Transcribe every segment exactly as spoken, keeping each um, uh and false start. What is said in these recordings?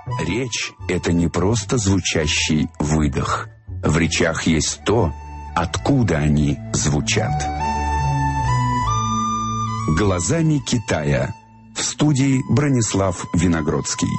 Речь – это не просто звучащий выдох. В речах есть то, откуда они звучат. «Глазами Китая». В студии Бронислав Виногродский.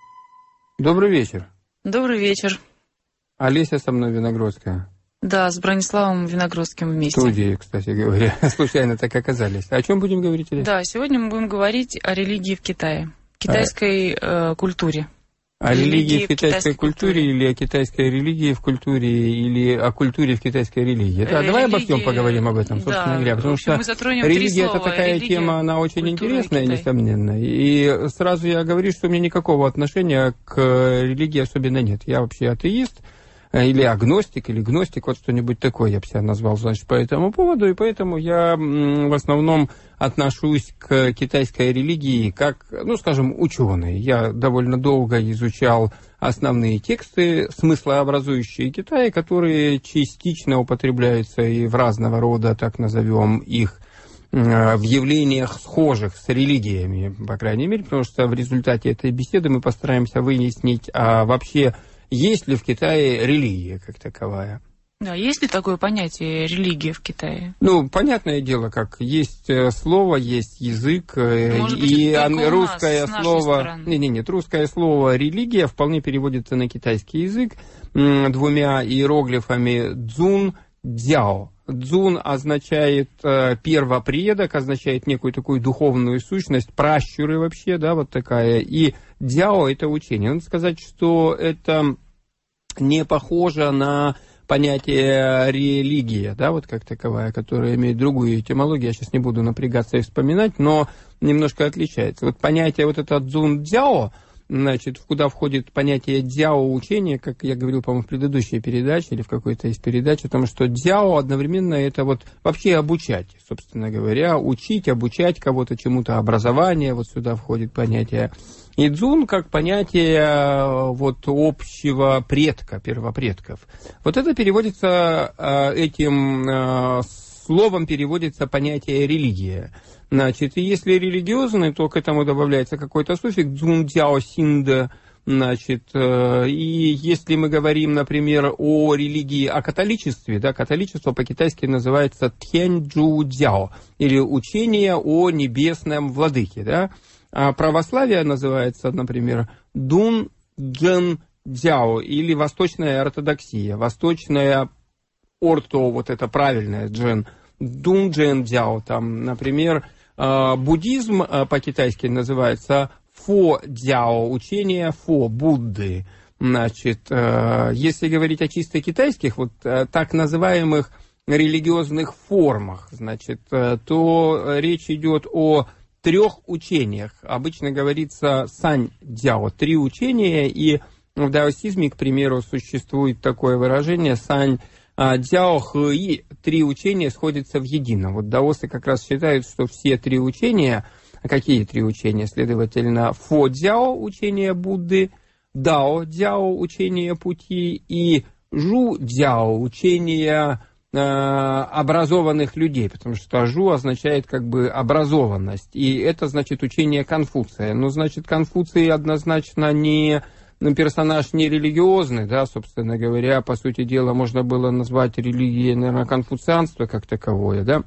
Добрый вечер. Добрый вечер. Олеся со мной Виногродская. Да, с Брониславом Виногродским вместе. В студии, кстати говоря. Случайно так оказались. О чем будем говорить, Олеся? Да, сегодня мы будем говорить о религии в Китае, китайской а... э, культуре. О религии, религии в китайской, китайской культуре, культуре или о китайской религии в культуре, или о культуре в китайской религии? Да, религии... давай обо всем поговорим об этом, собственно да, говоря. Потому что религия – это такая религия, тема, она очень интересная, несомненно. И сразу я говорю, что у меня никакого отношения к религии особенно нет. Я вообще атеист, или агностик, или гностик, вот что-нибудь такое я бы себя назвал, значит, по этому поводу. И поэтому я в основном отношусь к китайской религии как, ну, скажем, ученый. Я довольно долго изучал основные тексты, смыслообразующие Китая, которые частично употребляются и в разного рода, так назовем их, в явлениях, схожих с религиями, по крайней мере, потому что в результате этой беседы мы постараемся выяснить, а вообще есть ли в Китае религия как таковая. Да, есть ли такое понятие религия в Китае? Ну, понятное дело, как есть слово, есть язык, может быть, и русское нас, слово... Нет, нет, нет, русское слово «религия» вполне переводится на китайский язык двумя иероглифами «дзун», «дзяо». Дзун означает э, первопредок, означает некую такую духовную сущность, пращуры вообще, да, вот такая. И дзяо – это учение. Надо сказать, что это не похоже на понятие религия, да, вот как таковая, которая имеет другую этимологию. Я сейчас не буду напрягаться и вспоминать, но немножко отличается. Вот понятие вот это дзун-дзяо, значит, куда входит понятие дзяо учения, как я говорил, по-моему, в предыдущей передаче или в какой-то из передач, о том, что дзяо одновременно это вот вообще обучать, собственно говоря, учить, обучать кого-то чему-то, образование, вот сюда входит понятие. И дзун как понятие вот общего предка, первопредков. Вот это переводится этим словом переводится понятие религия. Значит, и если религиозный, то к этому добавляется какой-то суффикс дзун дзяо синда. Значит, и если мы говорим, например, о религии, о католичестве, да, католичество по-китайски называется тяньчжу дзяо, или учение о небесном владыке, да, а православие называется, например, дун джен дзяо, или восточная ортодоксия, восточная орто, вот это правильное джен, дун джен дзяо, там, например, буддизм по-китайски называется фо дзяо, учение фо, Будды. Значит, если говорить о чисто китайских, вот так называемых религиозных формах, значит, то речь идет о трех учениях. Обычно говорится сань дзяо, три учения, и в даосизме, к примеру, существует такое выражение сань дзяо хэ, три учения сходятся в едином. Вот даосы как раз считают, что все три учения, а какие три учения? Следовательно, фо дзяо, учение Будды, дао дзяо, учение пути, и жу дзяо, учение э, образованных людей, потому что жу означает как бы образованность, и это значит учение Конфуция. Ну, значит, Конфуций однозначно не... Ну, персонаж не религиозный, да, собственно говоря, по сути дела, можно было назвать религией, наверное, конфуцианство как таковое, да,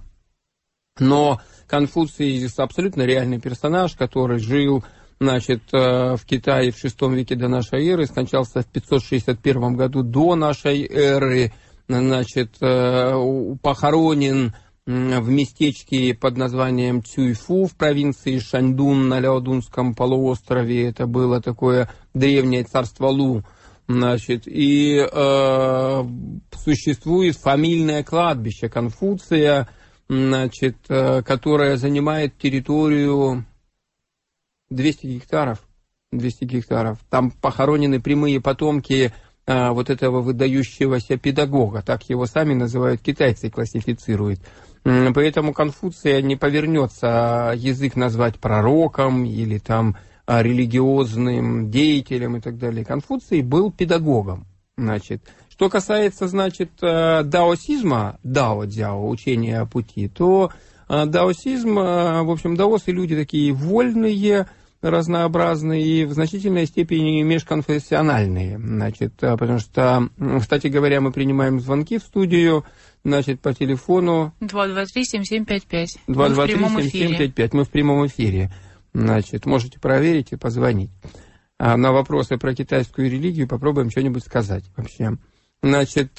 но Конфуций абсолютно реальный персонаж, который жил, значит, в Китае в шестом веке до нашей эры, скончался в пятьсот шестьдесят первом году до нашей эры, значит, похоронен в местечке под названием Цюйфу в провинции Шаньдун на Ляодунском полуострове. Это было такое древнее царство Лу. Значит, и э, существует фамильное кладбище Конфуция, значит, э, которое занимает территорию двести гектаров. двести гектаров. Там похоронены прямые потомки э, вот этого выдающегося педагога. Так его сами называют, китайцы классифицируют. Поэтому Конфуция не повернется язык назвать пророком или там религиозным деятелем и так далее. Конфуций был педагогом. Значит, что касается, значит, даосизма, дао-дзяо, учения о пути, то даосизм, в общем, даосы люди такие вольные, разнообразные и в значительной степени межконфессиональные. Значит, потому что, кстати говоря, мы принимаем звонки в студию, значит, по телефону... два два три семь семь пять пять. два два три семь семь пять пять. Мы в прямом эфире. Значит, можете проверить и позвонить. А на вопросы про китайскую религию попробуем что-нибудь сказать вообще. Значит,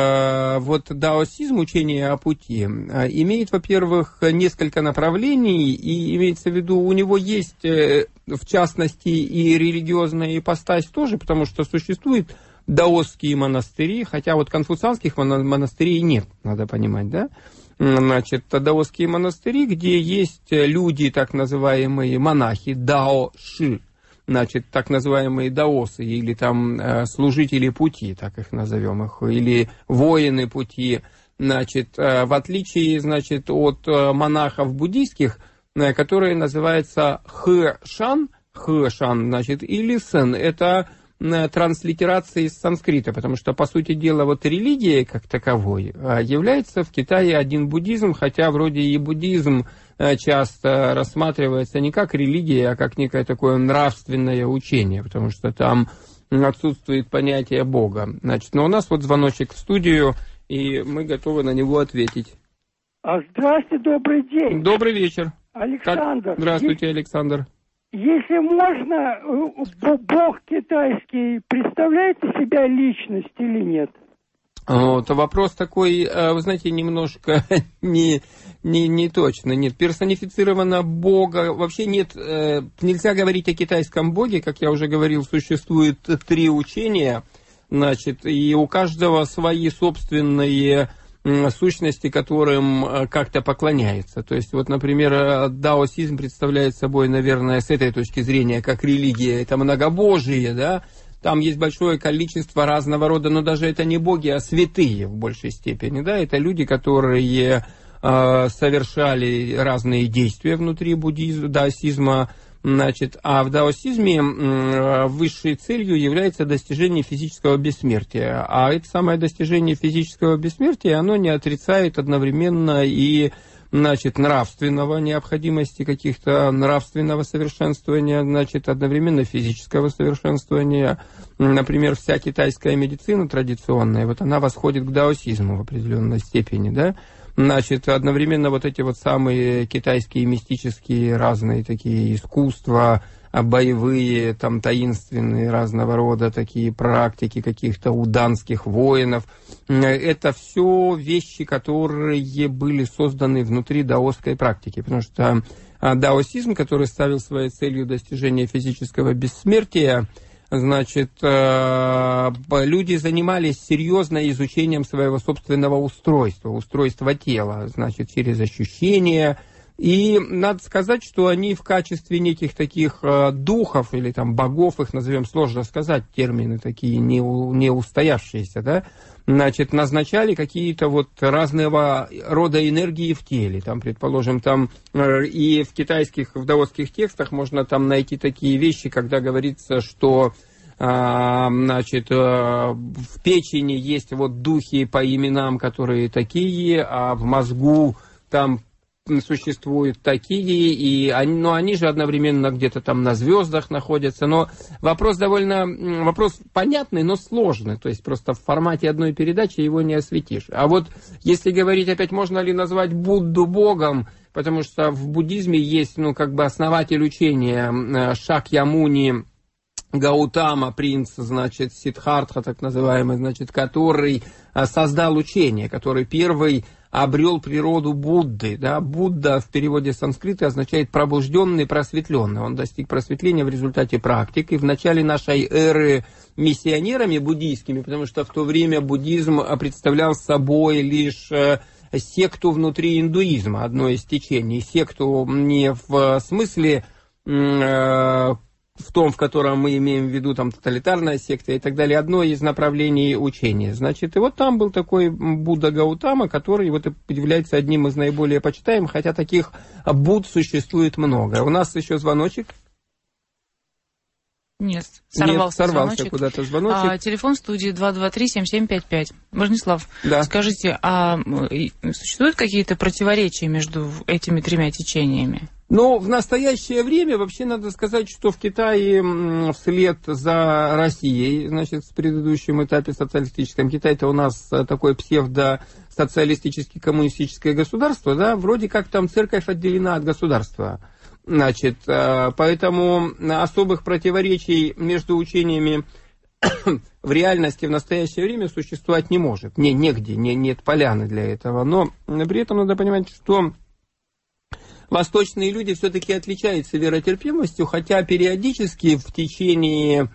вот даосизм, учение о пути, имеет, во-первых, несколько направлений, и имеется в виду, у него есть, в частности, и религиозная ипостась тоже, потому что существуют даосские монастыри, хотя вот конфуцианских монастырей нет, надо понимать, да? Значит, даосские монастыри, где есть люди, так называемые монахи, дао-ши, значит, так называемые даосы, или там э, служители пути, так их назовем их, или воины пути, значит, э, в отличие, значит, от э, монахов буддийских, э, которые называются хэ-шан, хэ-шан, значит, или сэн, это э, транслитерация из санскрита, потому что, по сути дела, вот религия как таковой э, является в Китае один буддизм, хотя вроде и буддизм часто рассматривается не как религия, а как некое такое нравственное учение, потому что там отсутствует понятие Бога. Значит, но у нас вот звоночек в студию, и мы готовы на него ответить. А, здравствуйте, добрый день. Добрый вечер. Александр. Как... Здравствуйте, Александр. Если можно, Бог китайский представляет из себя личность или нет? Вот, вопрос такой, вы знаете, немножко не, не, не точно. Нет, персонифицировано Бога, вообще нет, нельзя говорить о китайском Боге, как я уже говорил, существует три учения, значит, и у каждого свои собственные сущности, которым как-то поклоняется. То есть, вот, например, даосизм представляет собой, наверное, с этой точки зрения, как религия, это многобожие, да. Там есть большое количество разного рода, но даже это не боги, а святые в большей степени, да, это люди, которые э, совершали разные действия внутри буддизма, даосизма, значит, а в даосизме э, высшей целью является достижение физического бессмертия, а это самое достижение физического бессмертия, оно не отрицает одновременно и, значит, нравственного, необходимости каких-то нравственного совершенствования, значит, одновременно физического совершенствования. Например, вся китайская медицина традиционная, вот она восходит к даосизму в определенной степени, да. Значит, одновременно вот эти вот самые китайские мистические разные такие искусства, боевые, там, таинственные разного рода такие практики каких-то уданских воинов. Это все вещи, которые были созданы внутри даосской практики, потому что даосизм, который ставил своей целью достижение физического бессмертия, значит, люди занимались серьезно изучением своего собственного устройства, устройства тела, значит, через ощущения. И надо сказать, что они в качестве неких таких э, духов или там богов, их назовем, сложно сказать, термины такие не, не устоявшиеся, да, значит, назначали какие-то вот разного рода энергии в теле. Там, предположим, там э, и в китайских, в даосских текстах можно там найти такие вещи, когда говорится, что э, значит, э, в печени есть вот духи по именам, которые такие, а в мозгу там существуют такие, и они, но они же одновременно где-то там на звездах находятся. Но вопрос довольно, вопрос понятный, но сложный. То есть просто в формате одной передачи его не осветишь. А вот если говорить опять, можно ли назвать Будду Богом, потому что в буддизме есть, ну, как бы основатель учения Шакьямуни Гаутама, принц, значит, Сиддхартха, так называемый, значит, который создал учение, который первый обрел природу Будды. Да? Будда в переводе с санскрита означает пробужденный, просветленный. Он достиг просветления в результате практик. И в начале нашей эры миссионерами буддийскими, потому что в то время буддизм представлял собой лишь секту внутри индуизма, одно из течений. Секту не в смысле в том, в котором мы имеем в виду там тоталитарная секта и так далее, одно из направлений учения. Значит, и вот там был такой Будда Гаутама, который вот является одним из наиболее почитаемых, хотя таких Будд существует много. У нас еще звоночек. Нет, сорвался, Нет, сорвался звоночек. куда-то звоночек. А, телефон студии два два три семь семь пять пять. Божнислав, да. Скажите, а существуют какие-то противоречия между этими тремя течениями? Но в настоящее время вообще надо сказать, что в Китае вслед за Россией, значит, в предыдущем этапе социалистическом, Китай-то у нас такое псевдо-социалистическое коммунистическое государство, да, вроде как там церковь отделена от государства. Значит, поэтому особых противоречий между учениями в реальности в настоящее время существовать не может. Не, негде, не, нет поляны для этого. Но при этом надо понимать, что восточные люди все-таки отличаются веротерпимостью, хотя периодически в течение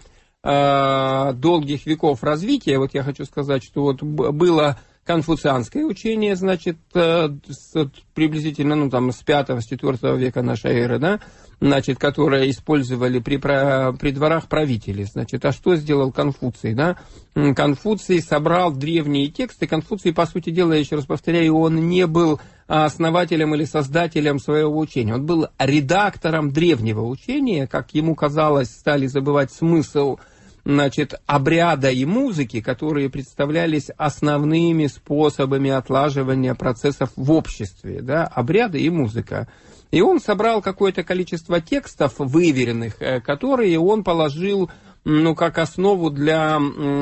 э, долгих веков развития, вот я хочу сказать, что вот было конфуцианское учение, значит, э, с, приблизительно, ну, там, с пятого, с четвёртого века нашей эры, да, значит, которые использовали при, при дворах правителей. Значит, а что сделал Конфуций, да? Конфуций собрал древние тексты. Конфуций, по сути дела, я еще раз повторяю, он не был основателем или создателем своего учения. Он был редактором древнего учения. Как ему казалось, стали забывать смысл, значит, обряда и музыки, которые представлялись основными способами отлаживания процессов в обществе, да, обряды и музыка. И он собрал какое-то количество текстов выверенных, которые он положил, ну, как основу для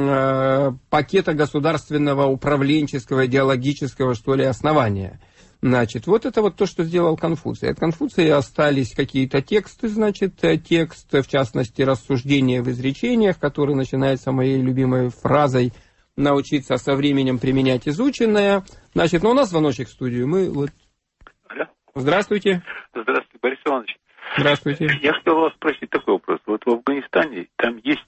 э, пакета государственного управленческого, идеологического, что ли, основания. Значит, вот это вот то, что сделал Конфуций. От Конфуция остались какие-то тексты, значит, текст, в частности, рассуждения в изречениях, который начинается моей любимой фразой «научиться со временем применять изученное». Значит, ну, у нас звоночек в студию. Мы вот... Алло. Здравствуйте. Здравствуйте, Борис Иванович. Здравствуйте. Я хотел вас спросить такой вопрос. Вот в Афганистане там есть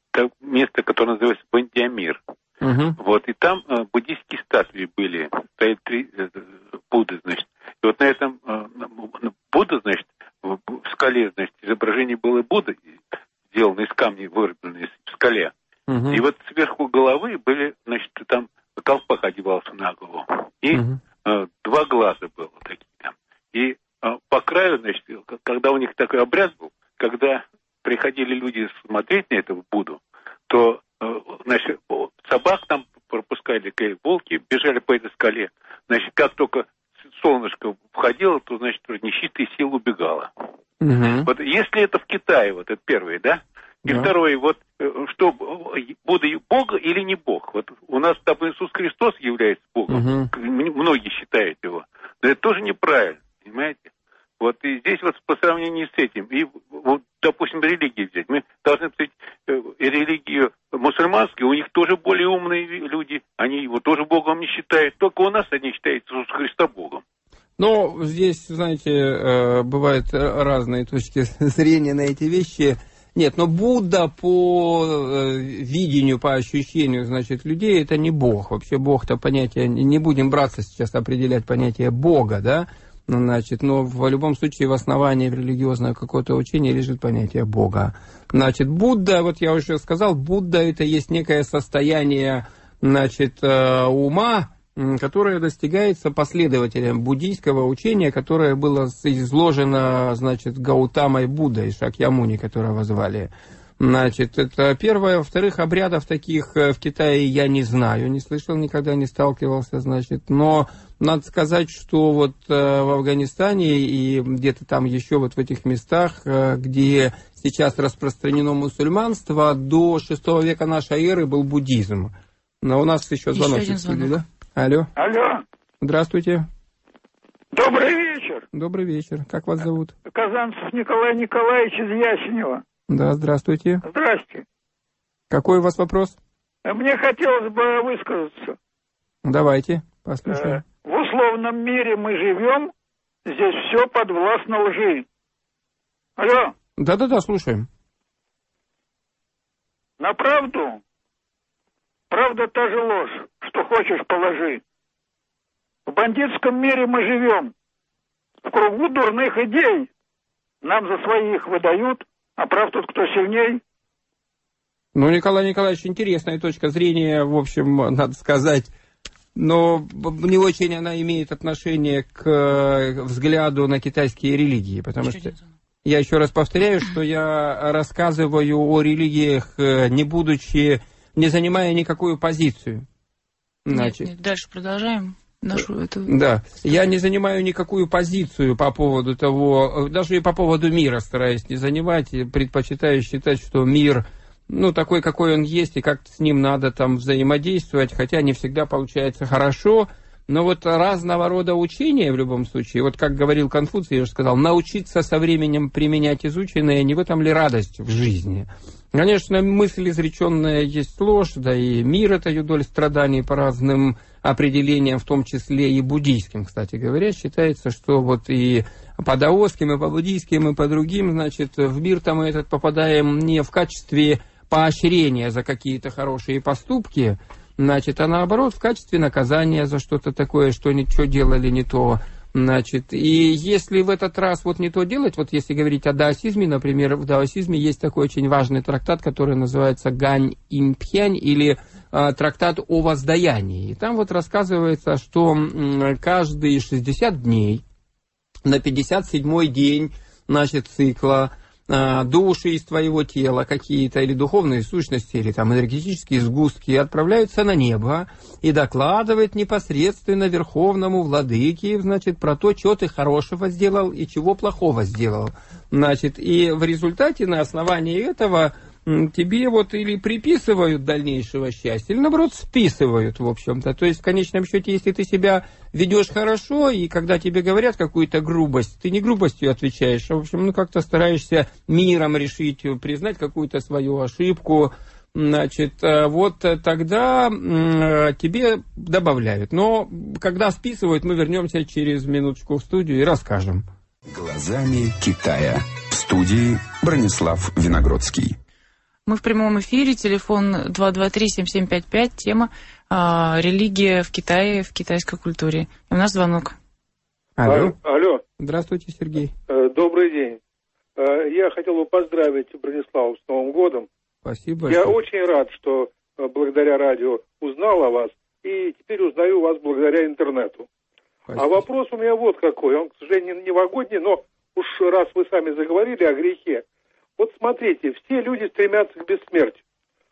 место, которое называется Бандиамир. Угу. Вот, и там э, буддийские статуи были, стоят три э, Будды, значит. И вот на этом э, Будда, значит, в, в скале, значит, изображение было Будды, сделано из камней, вырубленное в скале. Угу. И вот сверху головы были, значит, там колпак одевался на голову. И угу. э, два глаза было такие там. И э, по краю, значит, когда у них такой обряд был, когда приходили люди смотреть на этого Будду, то значит, собак там пропускали, волки бежали по этой скале. Значит, как только солнышко входило, то, значит, нечистая сила убегала. Угу. Вот если это в Китае, вот это первое, да? И да. Второе, вот что, Будда Бог или не Бог? Вот у нас там Иисус Христос является Богом. Угу. Многие считают его. Но это тоже неправильно, понимаете? Вот и здесь вот по сравнению с этим, и вот, допустим, религии взять. Мы должны посмотреть религию мусульманскую, у них тоже более умные люди, они его тоже Богом не считают, только у нас они считают Иисуса Христа Богом. Ну, здесь, знаете, бывают разные точки зрения на эти вещи. Нет, но Будда по видению, по ощущению, значит, людей, это не Бог. Вообще Бог-то понятие, не будем браться сейчас определять понятие Бога, да? Значит, но в любом случае в основании религиозного какого-то учения лежит понятие Бога. Значит, Будда, вот я уже сказал, Будда это есть некое состояние, значит, ума, которое достигается последователем буддийского учения, которое было изложено, значит, Гаутамой Буддой, Шакьямуни, которого звали. Значит, это первое. Во-вторых, обрядов таких в Китае я не знаю, не слышал, никогда не сталкивался, значит. Но надо сказать, что вот в Афганистане и где-то там еще вот в этих местах, где сейчас распространено мусульманство, до шестого века нашей эры был буддизм. Но у нас еще звоночек в студии, да? Алло. Алло. Здравствуйте. Добрый вечер. Добрый вечер. Как вас зовут? Казанцев Николай Николаевич из Ясенева. Да, здравствуйте. Здрасте. Какой у вас вопрос? Мне хотелось бы высказаться. Давайте, послушаем. В условном мире мы живем, здесь все подвластно лжи. Алло. Да-да-да, слушаем. На правду? Правда та же ложь, что хочешь положи. В бандитском мире мы живем, в кругу дурных идей. Нам за своих выдают, а прав тут кто сильней. Ну, Николай Николаевич, интересная точка зрения, в общем, надо сказать, но не очень она имеет отношение к взгляду на китайские религии, потому что я еще раз повторяю, что я рассказываю о религиях, не будучи, не занимая никакую позицию. Значит. Нет, нет, дальше продолжаем. Нашу эту... Да, я не занимаю никакую позицию по поводу того, даже и по поводу мира стараюсь не занимать, предпочитаю считать, что мир, ну, такой, какой он есть, и как-то с ним надо там взаимодействовать, хотя не всегда получается хорошо, но вот разного рода учения в любом случае, вот как говорил Конфуций, я уже сказал, научиться со временем применять изученное, не в этом ли радость в жизни? Конечно, мысль изреченная есть ложь, да и мир это юдоль страданий по разным определениям, в том числе и буддийским, кстати говоря. Считается, что вот и по даосским, и по буддийским, и по другим, значит, в мир-то мы этот попадаем не в качестве поощрения за какие-то хорошие поступки, значит, а наоборот в качестве наказания за что-то такое, что ничего делали не то. Значит, и если в этот раз вот не то делать, вот если говорить о даосизме, например, в даосизме есть такой очень важный трактат, который называется Гань Импхянь, или а, трактат о воздаянии. И там вот рассказывается, что м, каждые шестьдесят дней, на пятьдесят седьмой день, значит, цикла, души из твоего тела какие-то, или духовные сущности, или там энергетические сгустки отправляются на небо и докладывают непосредственно Верховному Владыке, значит, про то, что ты хорошего сделал и чего плохого сделал. Значит, и в результате на основании этого тебе вот или приписывают дальнейшего счастья, или наоборот списывают, в общем-то. То есть, в конечном счете, если ты себя ведешь хорошо, и когда тебе говорят какую-то грубость, ты не грубостью отвечаешь, а, в общем, ну, как-то стараешься миром решить, признать какую-то свою ошибку, значит, вот тогда тебе добавляют. Но когда списывают, мы вернемся через минуточку в студию и расскажем. Глазами Китая. В студии Бронислав Виногродский. Мы в прямом эфире, телефон два два три семь семь пять пять, тема а, «Религия в Китае, в китайской культуре». И у нас звонок. Алло. Алло. Здравствуйте, Сергей. Добрый день. Я хотел бы поздравить Брониславу с Новым годом. Спасибо. Я очень рад, что благодаря радио узнал о вас, и теперь узнаю вас благодаря интернету. Спасибо. А вопрос у меня вот какой. Он, к сожалению, не новогодний, но уж раз вы сами заговорили о грехе. Вот смотрите, все люди стремятся к бессмертию.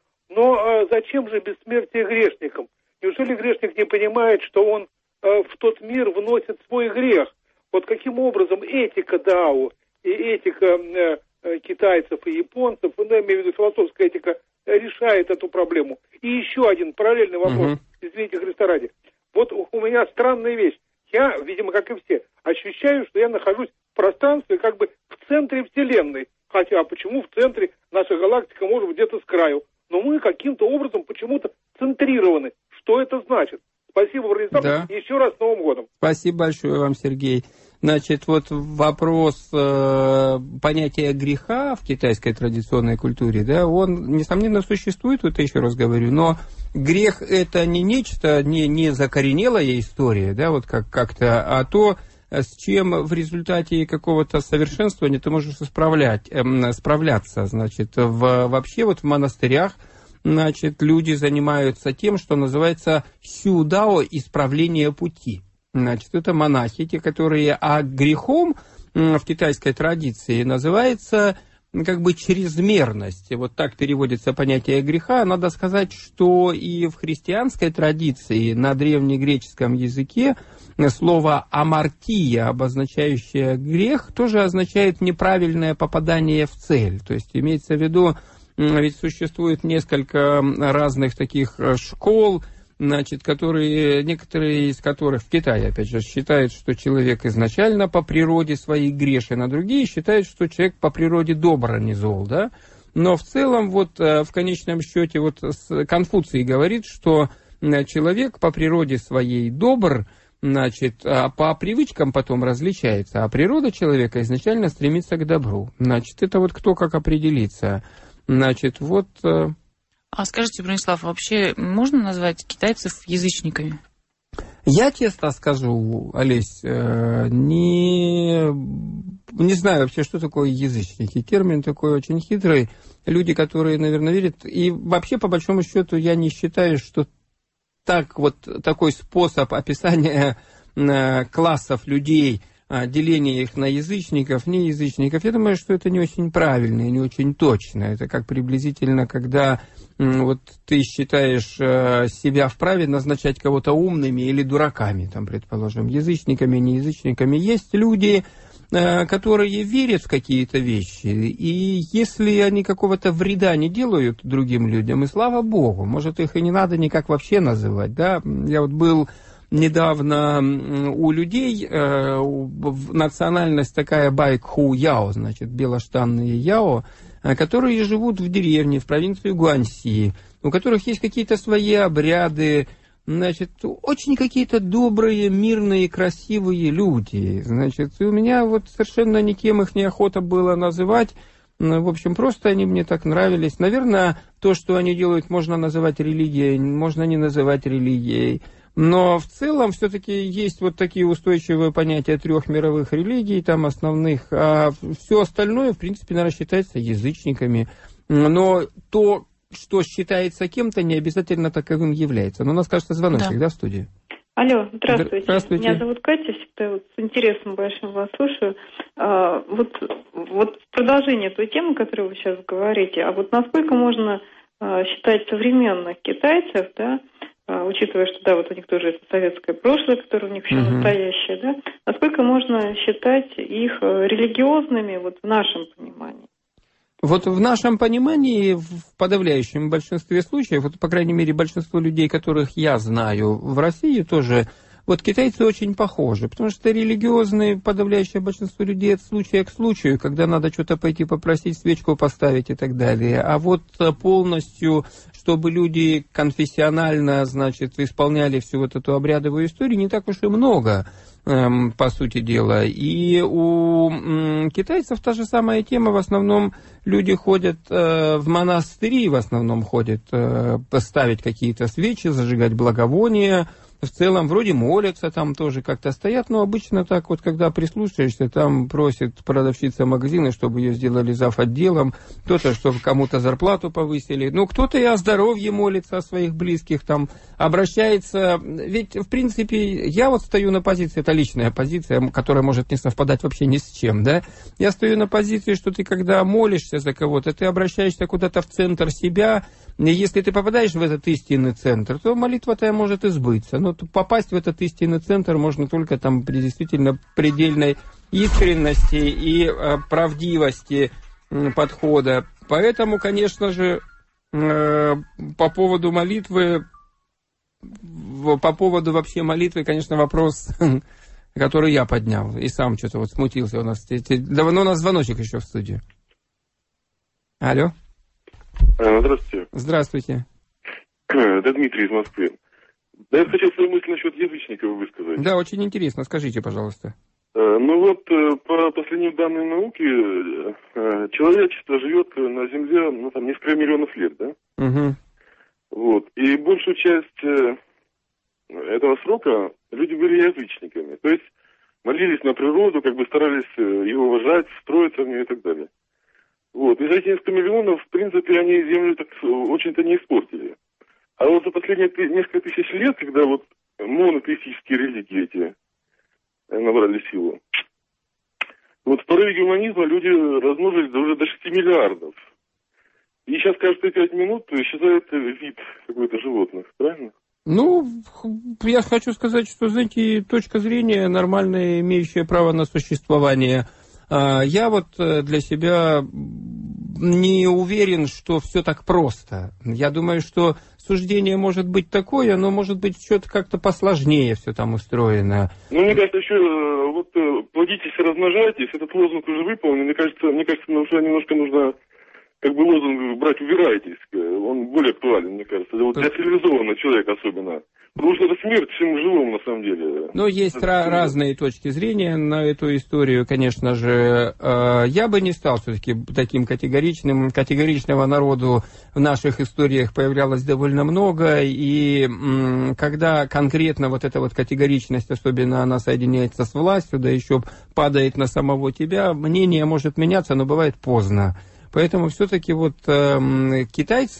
Но а зачем же бессмертие грешникам? Неужели грешник не понимает, что он а, в тот мир вносит свой грех? Вот каким образом этика Дао и этика а, китайцев и японцев, ну, я имею в виду философская этика, решает эту проблему? И еще один параллельный вопрос, угу. Извините, Христа ради. Вот у меня странная вещь. Я, видимо, как и все, ощущаю, что я нахожусь в пространстве как бы в центре Вселенной. Хотя почему в центре наша галактика может быть где-то с краю? Но мы каким-то образом почему-то центрированы. Что это значит? Спасибо, Бронислав. Да. Еще раз с Новым годом. Спасибо большое вам, Сергей. Значит, вот вопрос э, понятия греха в китайской традиционной культуре, да, он, несомненно, существует, вот я еще раз говорю, но грех это не нечто, не, не закоренелая история, да, вот как, как-то, а то, с чем в результате какого-то совершенствования ты можешь справлять, э, справляться. Значит, в, вообще вот в монастырях, значит, люди занимаются тем, что называется сюдао, исправление пути. Значит, это монахи, те, которые, а грехом в китайской традиции называется как бы чрезмерность. Вот так переводится понятие греха. Надо сказать, что и в христианской традиции на древнегреческом языке слово «амартия», обозначающее грех, тоже означает неправильное попадание в цель. То есть имеется в виду, ведь существует несколько разных таких школ, значит, которые, некоторые из которых в Китае, опять же, считают, что человек изначально по природе своей грешен, а другие считают, что человек по природе добр, а не зол, да? Но в целом, вот в конечном счете, вот Конфуций говорит, что человек по природе своей добр, значит, а по привычкам потом различается, а природа человека изначально стремится к добру. Значит, это вот кто как определится. Значит, вот... А скажите, Бронислав, вообще можно назвать китайцев язычниками? Я честно скажу, Олесь, не, не знаю вообще, что такое язычники. Термин такой очень хитрый. Люди, которые, наверное, верят. И вообще, по большому счету, я не считаю, что так вот такой способ описания классов людей, деление их на язычников, не язычников, я думаю, что это не очень правильно и не очень точно. Это как приблизительно, когда вот ты считаешь себя вправе назначать кого-то умными или дураками, там, предположим, язычниками, не язычниками. Есть люди, которые верят в какие-то вещи, и если они какого-то вреда не делают другим людям, и слава Богу, может, их и не надо никак вообще называть, да, я вот был недавно у людей, национальность такая байкху яо, значит, белоштанные яо, которые живут в деревне, в провинции Гуанси, у которых есть какие-то свои обряды, значит, очень какие-то добрые, мирные, красивые люди. Значит, и у меня вот совершенно никем их неохота было называть. В общем, просто они мне так нравились. Наверное, то, что они делают, можно называть религией, можно не называть религией. Но в целом все-таки есть вот такие устойчивые понятия трех мировых религий, там основных, а все остальное, в принципе, наверное, считается язычниками. Но то, что считается кем-то, не обязательно таковым является. Но у нас, кажется, звоночек, да, да в студии? Алло, здравствуйте. Здравствуйте. Меня зовут Катя, всегда вот с интересом большим вас слушаю. А, вот, вот продолжение той темы, которую вы сейчас говорите, а вот насколько можно а, считать современных китайцев, да, а, учитывая, что, да, вот у них тоже это советское прошлое, которое у них еще uh-huh. настоящее, да, насколько можно считать их религиозными вот в нашем понимании? Вот в нашем понимании, в подавляющем большинстве случаев, вот, по крайней мере, большинство людей, которых я знаю в России тоже, вот китайцы очень похожи, потому что религиозные, подавляющее большинство людей от случая к случаю, когда надо что-то пойти попросить, свечку поставить и так далее. А вот полностью, чтобы люди конфессионально, значит, исполняли всю вот эту обрядовую историю, не так уж и много, по сути дела. И у китайцев та же самая тема. В основном люди ходят в монастыри, в основном ходят поставить какие-то свечи, зажигать благовония. В целом, вроде молятся, там тоже как-то стоят, но обычно так вот, когда прислушаешься, там просит продавщица магазина, чтобы ее сделали зав. Отделом, кто-то, чтобы кому-то зарплату повысили, ну, кто-то и о здоровье молится, о своих близких, там, обращается, ведь, в принципе, я вот стою на позиции, это личная позиция, которая может не совпадать вообще ни с чем, да, я стою на позиции, что ты, когда молишься за кого-то, ты обращаешься куда-то в центр себя, и если ты попадаешь в этот истинный центр, то молитва твоя может и сбыться. Но попасть в этот истинный центр можно только там при действительно предельной искренности и э, правдивости э, подхода. Поэтому, конечно же, э, по поводу молитвы, по поводу вообще молитвы, конечно, вопрос, который я поднял, и сам что-то вот смутился у нас. Давно у нас звоночек еще в студии. Алло. Здравствуйте. Здравствуйте. Это Дмитрий из Москвы. Да, я хотел свою мысль насчет язычников высказать. Да, очень интересно. Скажите, пожалуйста. Ну вот, по последним данным науки, человечество живет на Земле, ну, там, несколько миллионов лет, да? Угу. Вот. И большую часть этого срока люди были язычниками. То есть молились на природу, как бы старались ее уважать, строиться в нее и так далее. Вот. И за эти несколько миллионов, в принципе, они Землю так очень-то не испортили. А вот за последние несколько тысяч лет, когда вот монотеистические религии эти набрали силу, вот в порыве гуманизма люди размножились уже до шести миллиардов. И сейчас каждые пять минут исчезает вид какой-то животных, правильно? Ну, я хочу сказать, что, знаете, точка зрения нормальная, имеющая право на существование. Я вот для себя не уверен, что все так просто. Я думаю, что суждение может быть такое, но может быть что-то как-то посложнее все там устроено. Ну, мне кажется, еще вот плодитесь и размножайтесь, этот лозунг уже выполнен. Мне кажется, мне кажется, уже немножко нужно как бы лозунг брать «убирайтесь». Он более актуален, мне кажется. Вот для цивилизованного человека особенно. Потому что это смерть всему живому, на самом деле. Ну, есть ra- разные точки зрения на эту историю, конечно же. Я бы не стал все-таки таким категоричным. Категоричного народу в наших историях появлялось довольно много. И когда конкретно вот эта вот категоричность, особенно она соединяется с властью, да еще падает на самого тебя, мнение может меняться, но бывает поздно. Поэтому все-таки вот китайцы...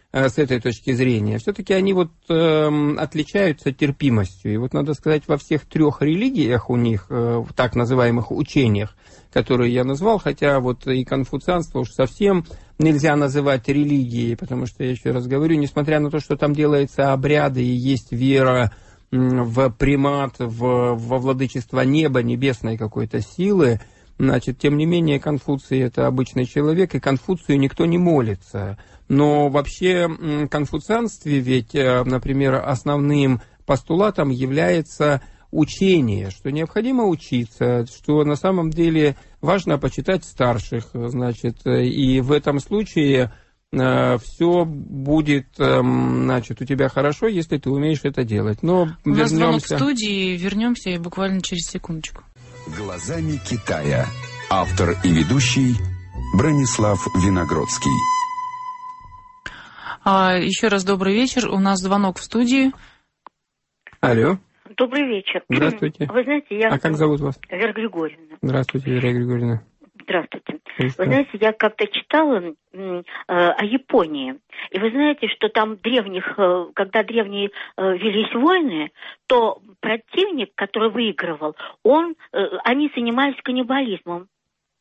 с этой точки зрения, все-таки они вот э, отличаются терпимостью. И вот надо сказать, во всех трех религиях у них, э, в так называемых учениях, которые я назвал, хотя вот и конфуцианство уж совсем нельзя называть религией, потому что, я еще раз говорю, несмотря на то, что там делаются обряды и есть вера в примат, в, во владычество неба, небесной какой-то силы, значит, тем не менее, Конфуций – это обычный человек, и Конфуцию никто не молится. Но вообще в конфуцианстве ведь, например, основным постулатом является учение, что необходимо учиться, что на самом деле важно почитать старших, значит, и в этом случае э, все будет, э, значит, у тебя хорошо, если ты умеешь это делать. Но у вернемся... нас звонок в студии, вернемся буквально через секундочку. «Глазами Китая». Автор и ведущий Бронислав Виногродский. А, еще раз добрый вечер. У нас звонок в студии. Алло. Добрый вечер. Здравствуйте. Вы знаете, я... А как зовут вас? Вера Григорьевна. Здравствуйте, Вера Григорьевна. Здравствуйте. Слушаю. Вы знаете, я как-то читала э, о Японии. И вы знаете, что там древних, э, когда древние э, велись войны, то противник, который выигрывал, он, э, они занимались каннибализмом.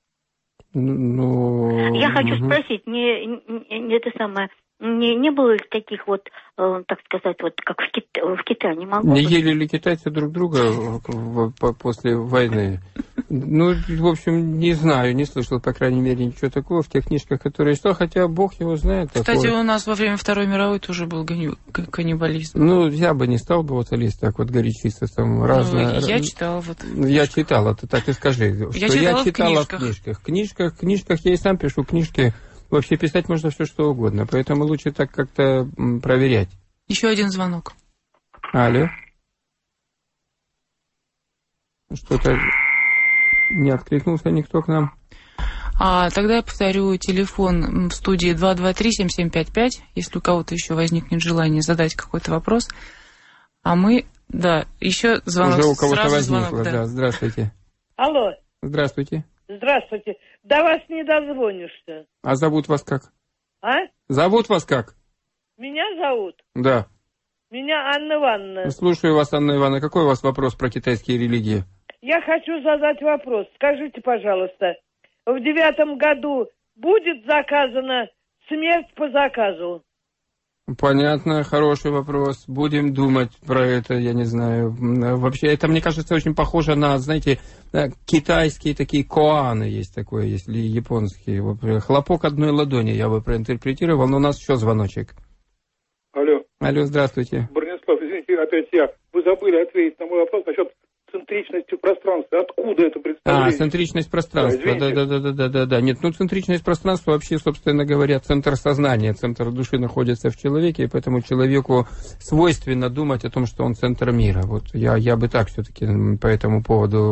Ну... Я хочу угу. спросить, не, не, не это самое... Не, не было ли таких вот, э, так сказать, вот как в, Кита... в Китае, не могу... Не ели ли китайцы друг друга в, в, в, после войны? Ну, в общем, не знаю, не слышал, по крайней мере, ничего такого в тех книжках, которые что, хотя бог его знает. Кстати, такое. У нас во время Второй мировой тоже был каннибализм. Ну, я бы не стал бы вот лезть так вот горячиться, там разное... Ну, я читала вот... Я читала, ты так и скажи, что я читала, я читала в книжках. в книжках. В книжках, в книжках я и сам пишу книжки. Вообще писать можно все, что угодно, поэтому лучше так как-то проверять. Еще один звонок. Алло. Что-то не откликнулся никто к нам. А, тогда я повторю телефон в студии два два три семь семь пять пять, если у кого-то еще возникнет желание задать какой-то вопрос. А мы, да, еще звонок. Уже у кого-то возникло, звонок, да. да. Здравствуйте. Алло. Здравствуйте. Здравствуйте. До вас не дозвонишься. А зовут вас как? А? Зовут вас как? Меня зовут? Да. Меня Анна Ивановна. Слушаю вас, Анна Ивановна. Какой у вас вопрос про китайские религии? Я хочу задать вопрос. Скажите, пожалуйста, в девятом году будет заказана смерть по заказу? Понятно, хороший вопрос. Будем думать про это, я не знаю. Вообще, это, мне кажется, очень похоже на, знаете, китайские такие коаны есть такое, если японские. Хлопок одной ладони я бы проинтерпретировал, но у нас еще звоночек. Алло. Алло, здравствуйте. Бронислав, извините, опять я. Вы забыли ответить на мой вопрос насчет центричности пространства. Откуда это представление? А, центричность пространства. Да, да, да, да, да, да, да. Нет, ну центричность пространства вообще, собственно говоря, центр сознания, центр души находится в человеке, и поэтому человеку свойственно думать о том, что он центр мира. Вот я, я бы так все-таки по этому поводу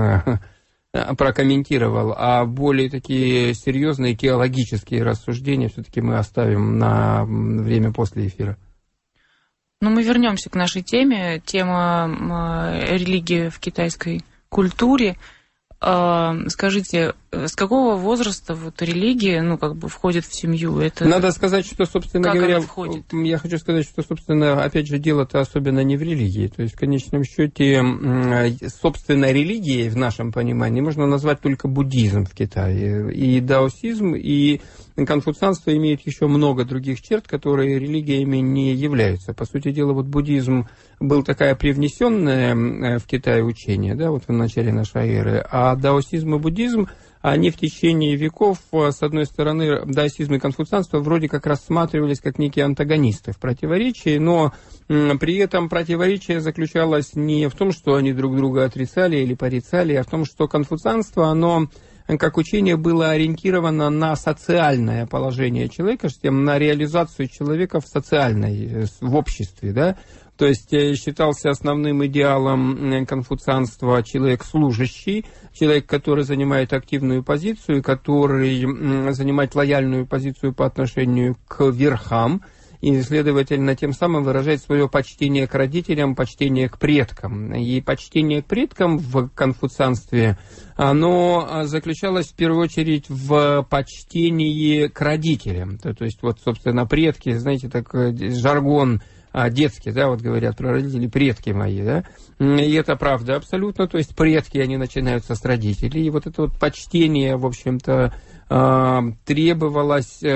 прокомментировал. А более такие серьезные теологические рассуждения все-таки мы оставим на время после эфира. Ну, мы вернемся к нашей теме. Тема э, религии в китайской культуре. Э, скажите, с какого возраста вот религия, ну, как бы входит в семью? Это... Надо сказать, что, собственно как говоря, я хочу сказать, что, собственно, опять же, дело-то особенно не в религии. То есть, в конечном счете, собственно, религией в нашем понимании можно назвать только буддизм в Китае. И даосизм, и конфуцианство имеет еще много других черт, которые религиями не являются. По сути дела, вот буддизм был такая привнесенная в Китай учение, да, вот в начале нашей эры, а даосизм и буддизм, они в течение веков, с одной стороны, даосизм и конфуцианство вроде как рассматривались как некие антагонисты в противоречии, но при этом противоречие заключалось не в том, что они друг друга отрицали или порицали, а в том, что конфуцианство, оно как учение было ориентировано на социальное положение человека, на реализацию человека в социальной, в обществе, да. То есть считался основным идеалом конфуцианства человек служащий, человек, который занимает активную позицию, который занимает лояльную позицию по отношению к верхам. и, следовательно, тем самым выражать свое почтение к родителям, почтение к предкам. И почтение к предкам в конфуцианстве, оно заключалось в первую очередь в почтении к родителям. То, то есть, вот, собственно, предки, знаете, такой жаргон детский, да, вот говорят про родителей, предки мои, да, и это правда абсолютно, то есть предки, они начинаются с родителей, и вот это вот почтение, в общем-то, требовалось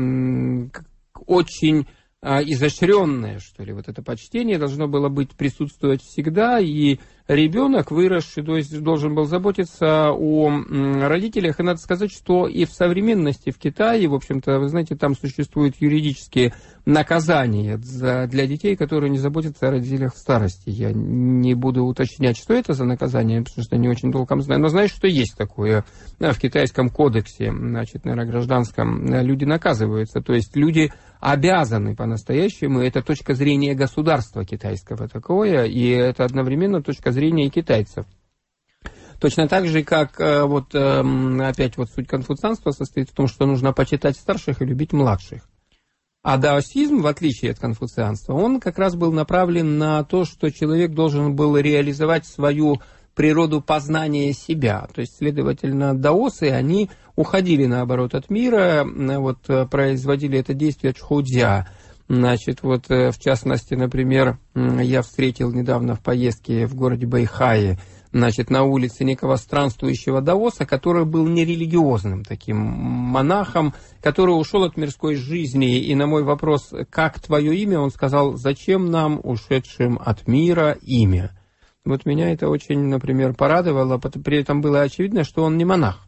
очень изощренное, что ли, вот это почтение должно было быть, присутствовать всегда, и ребенок, выросший, то есть должен был заботиться о родителях, и надо сказать, что и в современности в Китае, в общем-то, вы знаете, там существуют юридические наказания для детей, которые не заботятся о родителях в старости. Я не буду уточнять, что это за наказание, потому что не очень толком знаю, но знаю, что есть такое в китайском кодексе, значит, наверное, гражданском, люди наказываются, то есть люди обязаны по-настоящему, это точка зрения государства китайского такое, и это одновременно точка зрения и китайцев. Точно так же, как вот опять вот суть конфуцианства состоит в том, что нужно почитать старших и любить младших. А даосизм, в отличие от конфуцианства, он как раз был направлен на то, что человек должен был реализовать свою природу познания себя. То есть, следовательно, даосы, они уходили, наоборот, от мира, вот, производили это действие чхудзя. Значит, вот, в частности, например, я встретил недавно в поездке в городе Бэйхае, значит, на улице некого странствующего даоса, который был нерелигиозным таким монахом, который ушел от мирской жизни. И на мой вопрос, как твое имя, он сказал, зачем нам, ушедшим от мира, имя? Вот меня это очень, например, порадовало, при этом было очевидно, что он не монах.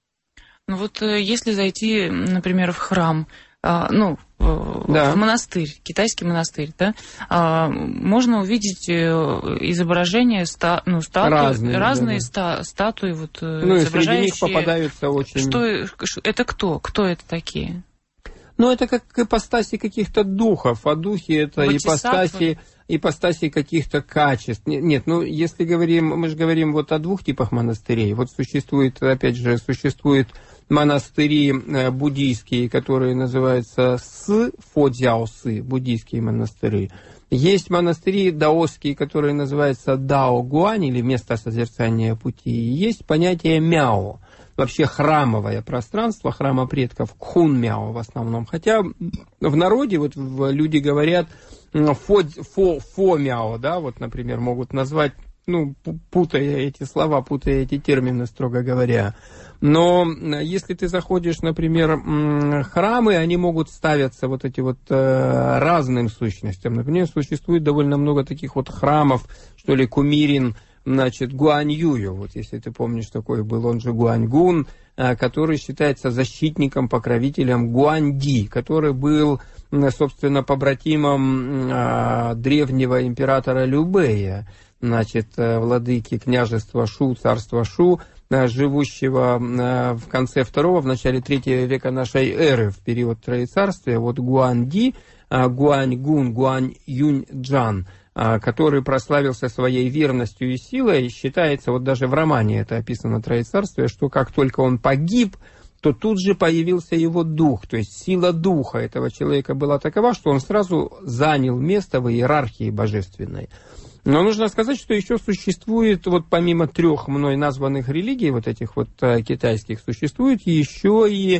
Ну вот если зайти, например, в храм, ну, да. в монастырь, китайский монастырь, да, можно увидеть изображения, ста, ну, статуи, разные, разные да, ста, статуи, вот, ну, и среди них попадаются очень... Что, это кто? Кто это такие? Ну, это как ипостаси каких-то духов, а духи это ипостаси, ипостаси каких-то качеств. Нет, нет, ну, если говорим, мы же говорим вот о двух типах монастырей. Вот существует, опять же, существует монастыри буддийские, которые называются Сы-Фо-Дзяо-Сы, буддийские монастыри. Есть монастыри даосские, которые называются Дао-Гуань, или место созерцания пути. И есть понятие Мяо. Вообще храмовое пространство, храма предков, Кхун-Мяо в основном. Хотя в народе вот люди говорят Фо-Мяо, да, вот, например, могут назвать, ну, путая эти слова, путая эти термины, строго говоря. Но если ты заходишь, например, в храмы, они могут ставиться вот эти вот разным сущностям. Например, существует довольно много таких вот храмов, что ли, кумирин, значит, Гуаньюю, вот если ты помнишь, такой был, он же Гуаньгун, который считается защитником, покровителем Гуанди, который был, собственно, побратимом древнего императора Любэя, значит, владыки княжества Шу, царства Шу, живущего в конце второго, в начале третьего века нашей эры, в период Троецарствия. Вот Гуанди, Гуаньгун, Гуаньюньджан, который прославился своей верностью и силой, считается, вот даже в романе это описано, Троецарствие, что как только он погиб, то тут же появился его дух, то есть сила духа этого человека была такова, что он сразу занял место в иерархии божественной. Но нужно сказать, что еще существует, вот помимо трех мной названных религий, вот этих вот китайских, существует еще и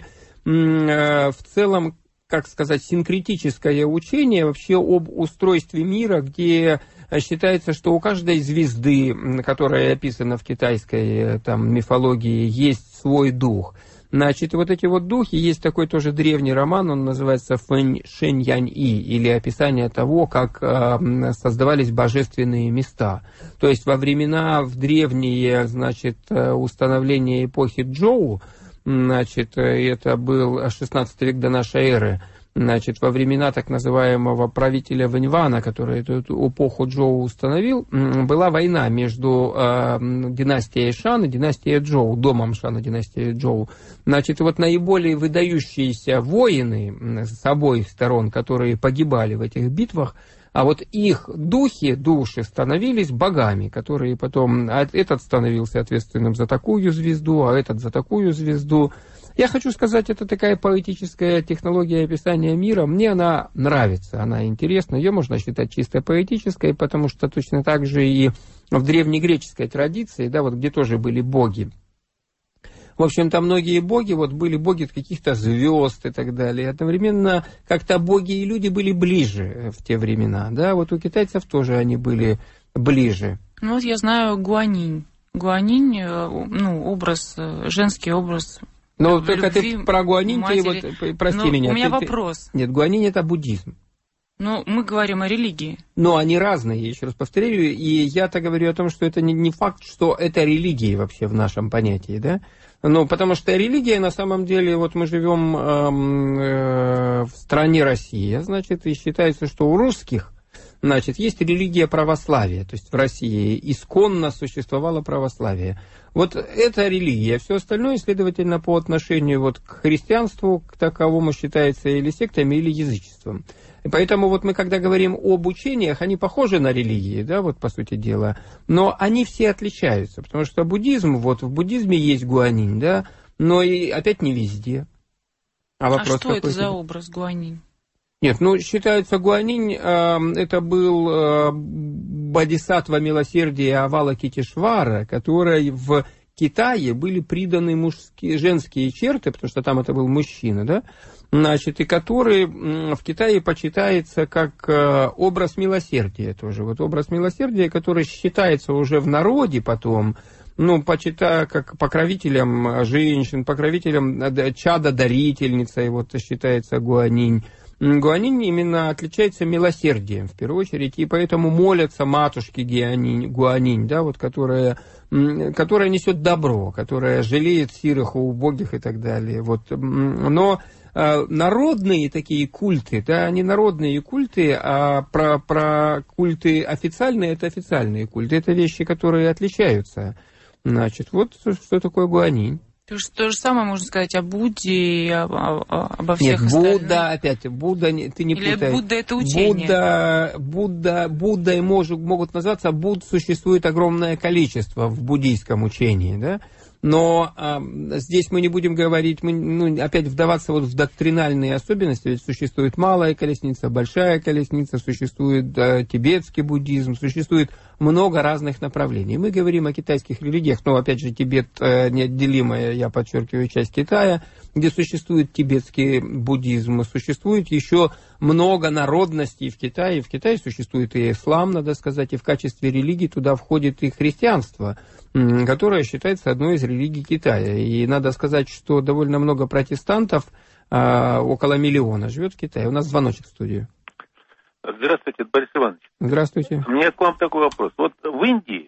э, в целом, как сказать, синкретическое учение вообще об устройстве мира, где считается, что у каждой звезды, которая описана в китайской там, мифологии, есть свой дух. Значит, вот эти вот духи, есть такой тоже древний роман, он называется Фэнь Шэнь Янь И, или описание того, как э, создавались божественные места. То есть во времена, в древние, значит, установления эпохи Джоу, значит, это был шестнадцатый век до нашей эры, значит, во времена так называемого правителя Вэньвана, который эту эпоху Джоу установил, была война между э, династией Шан и династией Джоу, домом Шан и династией Джоу. Значит, вот наиболее выдающиеся воины с обоих сторон, которые погибали в этих битвах, а вот их духи, души становились богами, которые потом, этот становился ответственным за такую звезду, а этот за такую звезду. Я хочу сказать, это такая поэтическая технология описания мира. Мне она нравится, она интересна. Ее можно считать чисто поэтической, потому что точно так же и в древнегреческой традиции, да, вот где тоже были боги. В общем-то, многие боги, вот были боги каких-то звезд и так далее. Одновременно как-то боги и люди были ближе в те времена, да. Вот у китайцев тоже они были ближе. Ну вот я знаю Гуанинь. Гуанинь, ну, образ, женский образ. Но только ты про Гуанинь, ты вот, прости Но меня. У меня ты, вопрос. Ты... Нет, Гуанинь это буддизм. Ну, мы говорим о религии. Но они разные, я еще раз повторяю, и я-то говорю о том, что это не, не факт, что это религия вообще в нашем понятии, да? Ну, потому что религия, на самом деле, вот мы живем э, э, в стране Россия, значит, и считается, что у русских, значит, есть религия православия, то есть в России исконно существовало православие. Вот это религия, все остальное, следовательно, по отношению вот к христианству, к таковому считается или сектами, или язычеством. И поэтому вот мы, когда говорим об учениях, они похожи на религии, да, вот по сути дела, но они все отличаются, потому что буддизм, вот в буддизме есть Гуанинь, да, но и опять не везде. А, вопрос а что это за образ Гуанинь? Нет, ну, считается, Гуанинь, э, это был э, бодисаттва милосердия Авалокитешвара, который в Китае были приданы мужские, женские черты, потому что там это был мужчина, да, значит, и который в Китае почитается как образ милосердия тоже. Вот образ милосердия, который считается уже в народе потом, ну, почитая как покровителем женщин, покровителем чада-дарительницей, вот считается Гуанинь. Гуанинь именно отличается милосердием, в первую очередь, и поэтому молятся матушке Гуанинь, Гуанинь, да, вот, которая, которая несет добро, которая жалеет сирых, убогих и так далее. Вот. Но народные такие культы, да, не народные культы, а про, про культы официальные, это официальные культы, это вещи, которые отличаются. Значит, вот что такое Гуанинь. То, то же самое можно сказать о Будде и об, обо всех Нет, остальных. Будда, опять, Будда, ты не Или путай. Будда это учение? Будда, Будда, Буддой может, могут назваться, Будд существует огромное количество в буддийском учении, да? Но а, здесь мы не будем говорить, мы, ну, опять вдаваться вот в доктринальные особенности, ведь существует малая колесница, большая колесница, существует а, тибетский буддизм, существует много разных направлений. Мы говорим о китайских религиях, но опять же Тибет а, неотделимая, я подчеркиваю, часть Китая, где существует тибетский буддизм, существует еще много народностей в Китае. В Китае существует и ислам, надо сказать, и в качестве религии туда входит и христианство, которое считается одной из религий Китая. И надо сказать, что довольно много протестантов, около миллиона, живет в Китае. У нас звоночек в студию. Здравствуйте, Борис Иванович. Здравствуйте. У меня к вам такой вопрос. Вот в Индии,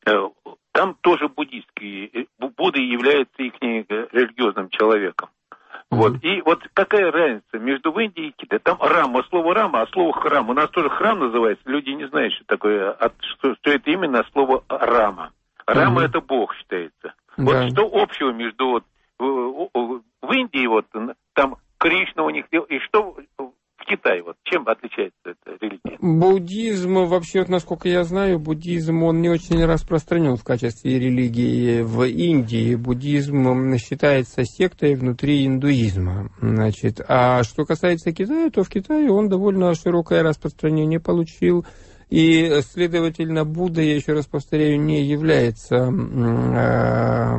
там тоже буддийские, Будда является их религиозным человеком. Mm-hmm. Вот. И вот какая разница между в Индии и Китаем? Там рама, слово рама, а слово храм. У нас тоже храм называется, люди не знают, что такое, что, что это именно слово рама. Рама mm-hmm. это Бог считается. Mm-hmm. Вот что общего между вот, в, в Индии, вот там Кришна у них, и что в Китае, вот чем отличается эта религия? Буддизм, вообще, насколько я знаю, буддизм, он не очень распространен в качестве религии в Индии. Буддизм считается сектой внутри индуизма. Значит, а что касается Китая, то в Китае он довольно широкое распространение получил. И, следовательно, Будда, я еще раз повторяю, не является э,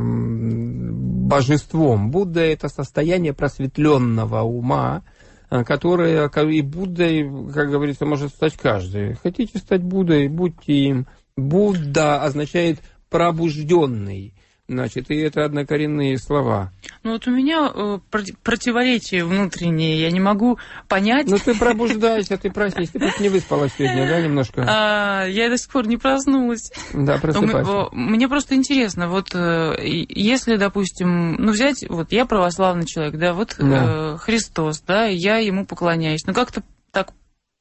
божеством. Будда – это состояние просветленного ума, которое и Буддой, как говорится, может стать каждый. Хотите стать Буддой, будьте им. Будда означает пробужденный. Значит, и это однокоренные слова. Ну вот у меня э, противоречие внутреннее, я не могу понять... Ну ты пробуждайся, ты проснись, ты просто не выспалась сегодня, да, немножко? А, я до сих пор не проснулась. Да, просыпайся. Мне просто интересно, вот если, допустим, ну взять, вот я православный человек, да, вот да. Э, Христос, да, я ему поклоняюсь, но как-то так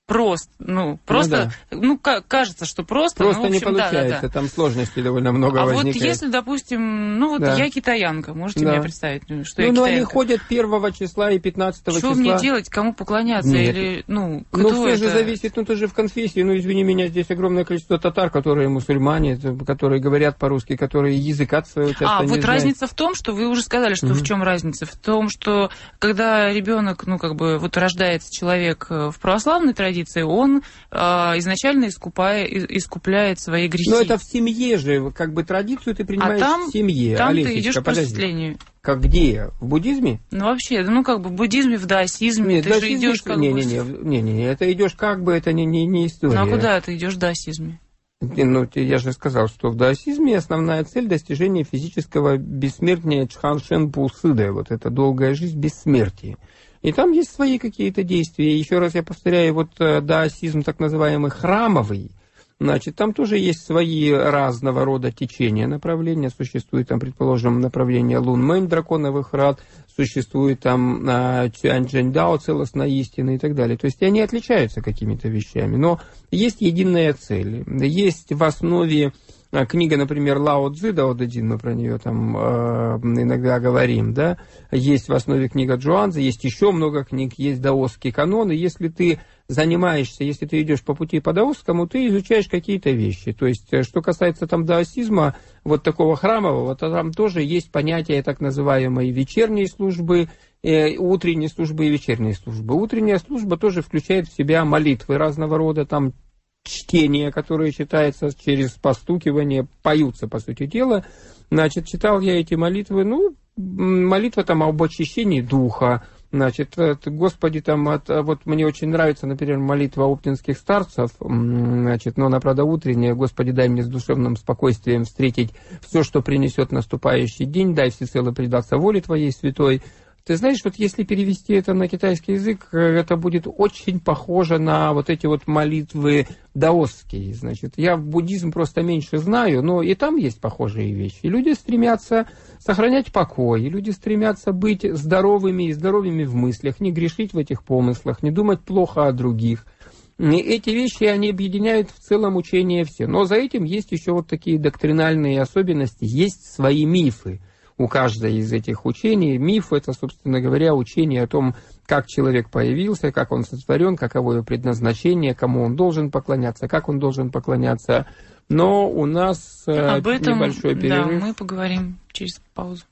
Просто, ну, просто, ну, да. ну кажется, что просто. Просто ну, в общем, не получается, да, да, да. Там сложностей довольно много а возникает. А вот если, допустим, ну вот да. я китаянка, можете да. мне представить, что ну, я китаянка? Ну, они ходят первого числа и пятнадцатого числа. Что мне делать, кому поклоняться? Нет. Или, ну, кто ну, все это? же зависит, ну, ты же в конфессии, ну, извини меня, здесь огромное количество татар, которые мусульмане, которые говорят по-русски, которые языка своего часто а, не вот знают. Разница в том, что вы уже сказали, что mm-hmm. в чем разница? В том, что когда ребенок, ну, как бы, вот рождается человек в православной традиции, он э, изначально искупая, искупляет свои грехи. Но это в семье же, как бы традицию ты принимаешь а там, в семье. там Олесечка, ты идешь к подожди. просветлению. Как где? В буддизме? Ну, вообще, ну, как бы в буддизме, в даосизме, Нет, ты даосизм, же идешь как не, бы... Не-не-не, не-не, это идешь как бы, это не, не, не история. Ну, а куда ты идешь в даосизме? Ну, я же сказал, что в даосизме основная цель достижения физического бессмертия Чхан-Шен Пусыда. Вот это долгая жизнь бессмертия. И там есть свои какие-то действия. Еще раз я повторяю, вот даосизм так называемый храмовый, значит, там тоже есть свои разного рода течения, направления. Существует там, предположим, направление Лун-Мэнь, драконовых врат, существует там Чуань-Чжэнь-Дао, целостная истина и так далее. То есть они отличаются какими-то вещами, но есть единая цель. Есть в основе книга, например, Лао Цзы, Дао Дэ Цзин, мы про нее там э, иногда говорим, да, есть в основе книга Джуанцзы, есть еще много книг, есть даосский канон, и если ты занимаешься, если ты идешь по пути по даосскому, ты изучаешь какие-то вещи. То есть, что касается там даосизма, вот такого храмового, то там тоже есть понятие так называемой вечерней службы, э, утренней службы и вечерней службы. Утренняя служба тоже включает в себя молитвы разного рода, там чтения, которые читаются через постукивание, поются, по сути дела. Значит, читал я эти молитвы, ну, молитва там об очищении духа, значит, Господи, там, от, вот мне очень нравится, например, молитва оптинских старцев, значит, но она, правда, утренняя, Господи, дай мне с душевным спокойствием встретить все, что принесет наступающий день, дай всецело предаться воле Твоей святой. Ты знаешь, вот если перевести это на китайский язык, это будет очень похоже на вот эти вот молитвы даосские. Значит, я буддизм просто меньше знаю, но и там есть похожие вещи. И люди стремятся сохранять покой, и люди стремятся быть здоровыми и здоровыми в мыслях, не грешить в этих помыслах, не думать плохо о других. И эти вещи, они объединяют в целом учение все. Но за этим есть еще вот такие доктринальные особенности, есть свои мифы. У каждой из этих учений миф – это, собственно говоря, учение о том, как человек появился, как он сотворен, каково его предназначение, кому он должен поклоняться, как он должен поклоняться. Но у нас Об этом, небольшой перерыв. Да, мы поговорим через паузу.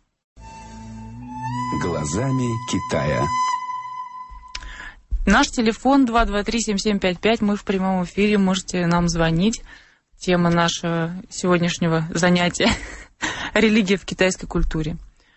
Глазами Китая. Наш телефон два два три семь семь пять пять. Мы в прямом эфире, можете нам звонить. Тема нашего сегодняшнего занятия – религия в китайской культуре.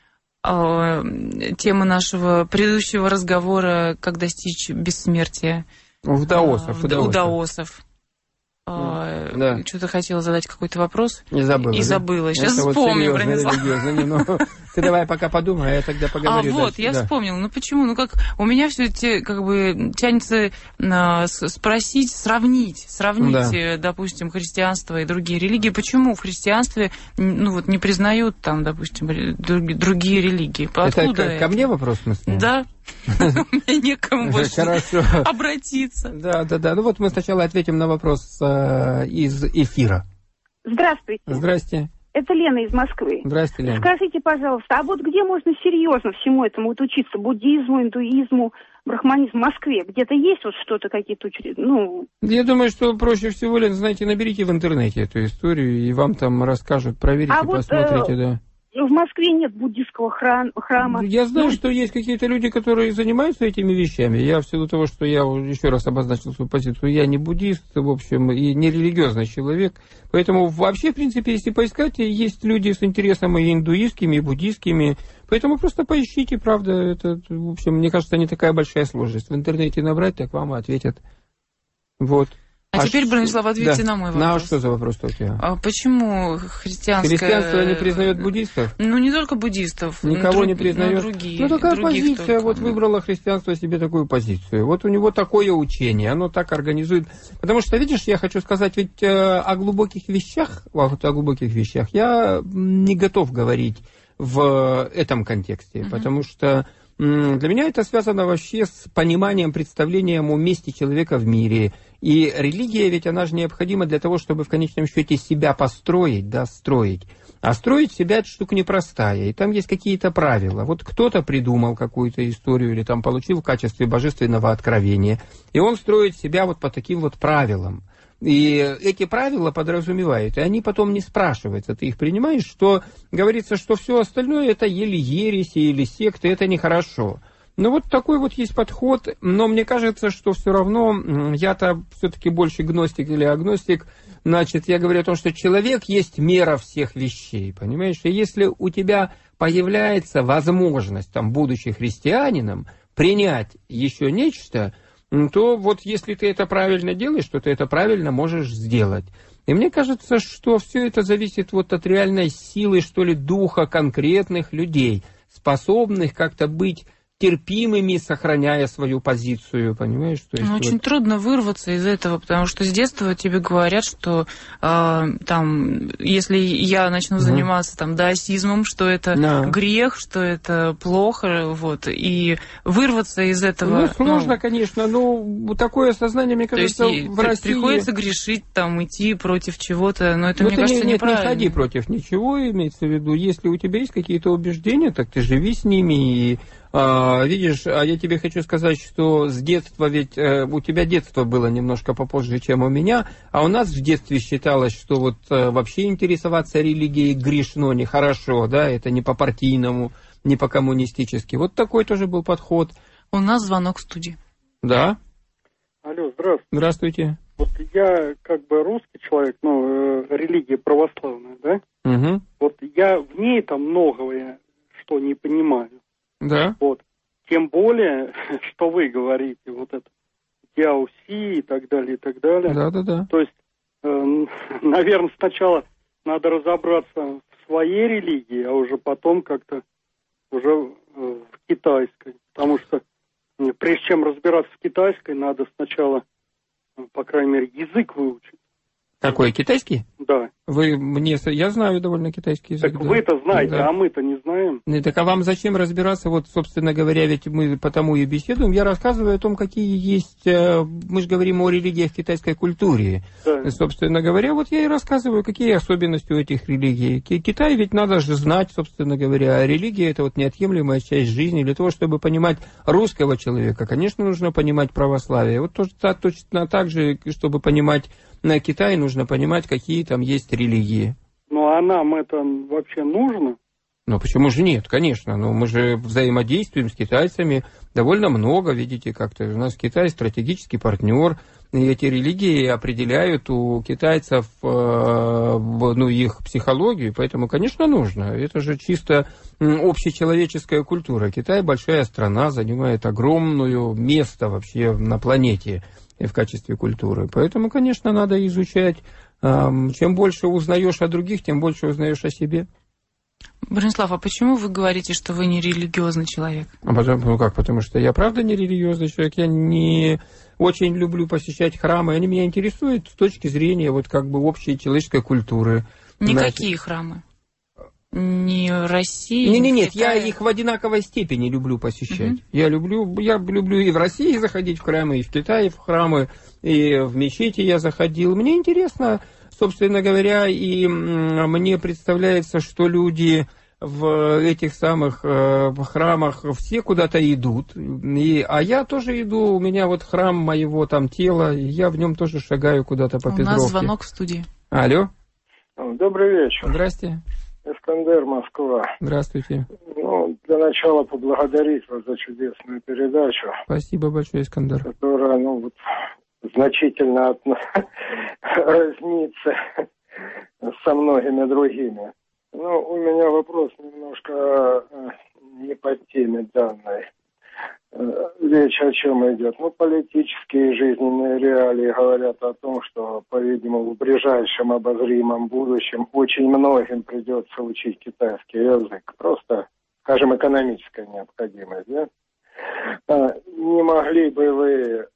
Тема нашего предыдущего разговора – как достичь бессмертия. У даосов. У даосов. даосов. Да. Что-то хотела задать какой-то вопрос. Не забыла. И да? забыла. Сейчас это вспомню, вот пронесла. Ну, ты давай пока подумай, а я тогда поговорю. А вот, дальше. я да. вспомнила. Ну почему? Ну как у меня все эти, как бы, тянется а, спросить, сравнить, сравнить, да. допустим, христианство и другие религии. Почему в христианстве, ну вот, не признают там, допустим, другие религии? Откуда это? Ко мне вопрос, в смысле? Да. У меня некому больше обратиться. Да, да, да. Ну вот мы сначала ответим на вопрос из эфира. Здравствуйте. Здрасте. Это Лена из Москвы. Здравствуйте, Лена. Скажите, пожалуйста, а вот где можно серьезно всему этому вот учиться? Буддизму, индуизму, брахманизму? В Москве где-то есть вот что-то, какие-то учреждения? Ну... Я думаю, что проще всего, Лена, знаете, наберите в интернете эту историю, и вам там расскажут, проверите, а посмотрите, вот, да. В Москве нет буддийского храм, храма. Я знаю, ну, что есть какие-то люди, которые занимаются этими вещами. Я в силу того, что я еще раз обозначил свою позицию, я не буддист, в общем, и не религиозный человек. Поэтому вообще, в принципе, если поискать, есть люди с интересом и индуистскими, и буддийскими. Поэтому просто поищите, правда, это, в общем, мне кажется, не такая большая сложность. В интернете набрать, так вам ответят. Вот. А, а теперь, Бронислав, ответьте да. на мой вопрос. На что за вопрос у тебя? А почему христианское... Христианство не признает буддистов? Ну, не только буддистов. Никого друг... не признает? Ну, другие. Ну, такая позиция, только. вот выбрало христианство себе такую позицию. Вот у него такое учение, оно так организует. Потому что, видишь, я хочу сказать, ведь э, о глубоких вещах, вот, о глубоких вещах я не готов говорить в этом контексте, uh-huh. потому что Для меня это связано вообще с пониманием, представлением о месте человека в мире. И религия ведь, она же необходима для того, чтобы в конечном счете себя построить, да, строить. А строить себя — это штука непростая, и там есть какие-то правила. Вот кто-то придумал какую-то историю или там получил в качестве божественного откровения, и он строит себя вот по таким вот правилам. И эти правила подразумевают, и они потом не спрашиваются, ты их принимаешь, что говорится, что все остальное это или ереси, или секты, это нехорошо. Ну вот такой вот есть подход, но мне кажется, что все равно, я-то все-таки больше гностик или агностик, значит, я говорю о том, что человек есть мера всех вещей, понимаешь? И если у тебя появляется возможность, там, будучи христианином, принять еще нечто, то вот если ты это правильно делаешь, то ты это правильно можешь сделать. И мне кажется, что все это зависит вот от реальной силы, что ли, духа конкретных людей, способных как-то быть терпимыми, сохраняя свою позицию, понимаешь? То есть ну, вот... Очень трудно вырваться из этого, потому что с детства тебе говорят, что э, там, если я начну mm-hmm. заниматься там даосизмом, что это no. грех, что это плохо, вот, и вырваться из этого... Ну, сложно, ну, конечно, но такое сознание, мне кажется, есть, в России... приходится грешить, там, идти против чего-то, но это, но мне ты кажется, не, неправильно. Не ходи против ничего, имеется в виду. Если у тебя есть какие-то убеждения, так ты живи с ними и... А, видишь, а я тебе хочу сказать, что с детства, ведь э, у тебя детство было немножко попозже, чем у меня, а у нас в детстве считалось, что вот э, вообще интересоваться религией грешно, нехорошо, да, это не по-партийному, не по-коммунистически. Вот такой тоже был подход. У нас звонок в студии. Да. Алло, здравствуйте. Здравствуйте. Вот я как бы русский человек, ну, э, религия православная, да? Угу. Вот я в ней там многое, что не понимаю. Да. Вот. Тем более, что вы говорите, вот это Яуси и так далее, и так далее. Да, да, да. То есть, э, наверное, сначала надо разобраться в своей религии, а уже потом как-то уже э, в китайской. Потому что э, прежде чем разбираться в китайской, надо сначала, э, по крайней мере, язык выучить. Какой, китайский? Да. Вы мне, я знаю довольно китайский язык. Так да. вы-то знаете, да. а мы-то не знаем. Ну, так а вам зачем разбираться? Вот, собственно говоря, ведь мы потому и беседуем. Я рассказываю о том, какие есть... Мы же говорим о религиях китайской культуре. Да. Собственно говоря, вот я и рассказываю, какие особенности у этих религий. Китай ведь надо же знать, собственно говоря. А религия — это вот неотъемлемая часть жизни. Для того, чтобы понимать русского человека, конечно, нужно понимать православие. Вот точно, точно так же, чтобы понимать на Китае, нужно понимать, какие там есть религии. Ну, а нам это вообще нужно? Ну, почему же нет, конечно. Но мы же взаимодействуем с китайцами довольно много, видите, как-то. У нас Китай стратегический партнер, и эти религии определяют у китайцев э, ну, их психологию, поэтому, конечно, нужно. Это же чисто общечеловеческая культура. Китай большая страна, занимает огромное место вообще на планете в качестве культуры. Поэтому, конечно, надо изучать. Чем больше узнаешь о других, тем больше узнаешь о себе. Бронислав, а почему вы говорите, что вы не религиозный человек? А потому, ну как, потому что я правда не религиозный человек. Я не очень люблю посещать храмы. Они меня интересуют с точки зрения вот как бы общей человеческой культуры. Никакие Знаете, храмы? Не России? Нет, нет, нет, я их в одинаковой степени люблю посещать. Uh-huh. Я люблю, я люблю и в России заходить в храмы, и в Китае в храмы, и в мечети я заходил. Мне интересно, собственно говоря, и мне представляется, что люди в этих самых э, храмах все куда-то идут. И, а я тоже иду, у меня вот храм моего там тела, и я в нем тоже шагаю куда-то по Петровке. У нас звонок в студии. Алло. Добрый вечер. Здрасте. Искандер, Москва. Здравствуйте. Ну, для начала поблагодарить вас за чудесную передачу. Спасибо большое, Искандер. Которая, ну, вот, значительно от... разнится со многими другими. Ну, у меня вопрос немножко не по теме данной. Речь о чем идет? Ну, политические и жизненные реалии говорят о том, что, по-видимому, в ближайшем обозримом будущем очень многим придется учить китайский язык. Просто, скажем, экономическая необходимость, да? Не могли бы вы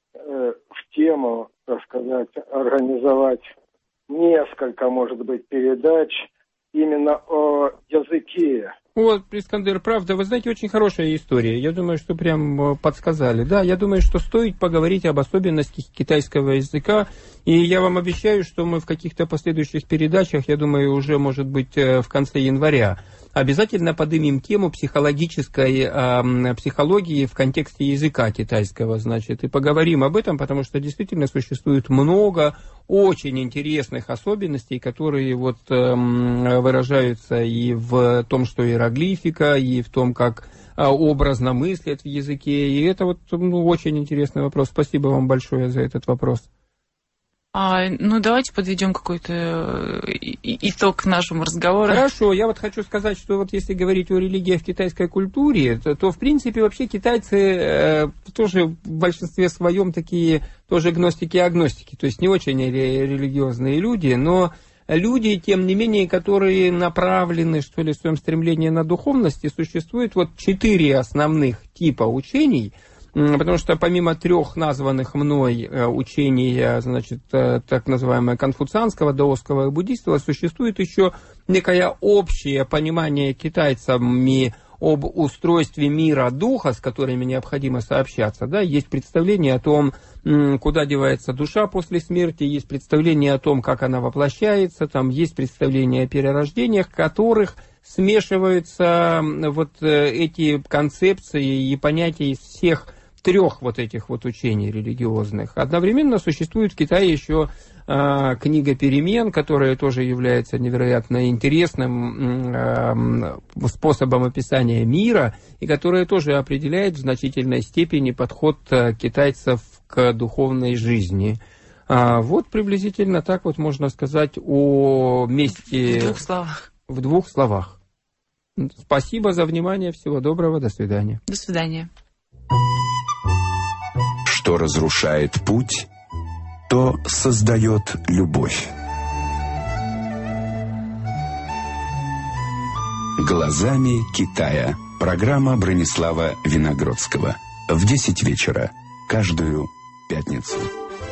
в тему, так сказать, организовать несколько, может быть, передач именно о языке Вот, Искандер, правда, вы знаете, очень хорошая история. Я думаю, что прям подсказали. Да, я думаю, что стоит поговорить об особенностях китайского языка. И я вам обещаю, что мы в каких-то последующих передачах, я думаю, уже, может быть, в конце января, обязательно поднимем тему психологической э, психологии в контексте языка китайского, значит, и поговорим об этом, потому что действительно существует много очень интересных особенностей, которые вот э, выражаются и в том, что иероглифика, и в том, как э, образно мыслят в языке, и это вот ну, очень интересный вопрос. Спасибо вам большое за этот вопрос. А, ну, давайте подведем какой-то итог нашему разговору. Хорошо, я вот хочу сказать, что вот если говорить о религии в китайской культуре, то, то в принципе вообще китайцы э, тоже в большинстве своем такие тоже гностики и агностики, то есть не очень религиозные люди, но люди, тем не менее, которые направлены, что ли, в своем стремлении на духовность, и существует вот четыре основных типа учений. Потому что помимо трех названных мной учений, значит, так называемого конфуцианского, даосского и буддийского, существует еще некое общее понимание китайцами об устройстве мира духа, с которыми необходимо сообщаться. Да? Есть представление о том, куда девается душа после смерти, есть представление о том, как она воплощается, там есть представление о перерождениях, которых смешиваются вот эти концепции и понятия из всех трех вот этих вот учений религиозных. Одновременно существует в Китае еще э, книга «Перемен», которая тоже является невероятно интересным э, способом описания мира, и которая тоже определяет в значительной степени подход китайцев к духовной жизни. А вот приблизительно так вот можно сказать о месте... В двух словах. В двух словах. Спасибо за внимание. Всего доброго. До свидания. До свидания. Что разрушает путь, то создает любовь. Глазами Китая. Программа Бронислава Виногродского. В десять вечера. Каждую пятницу.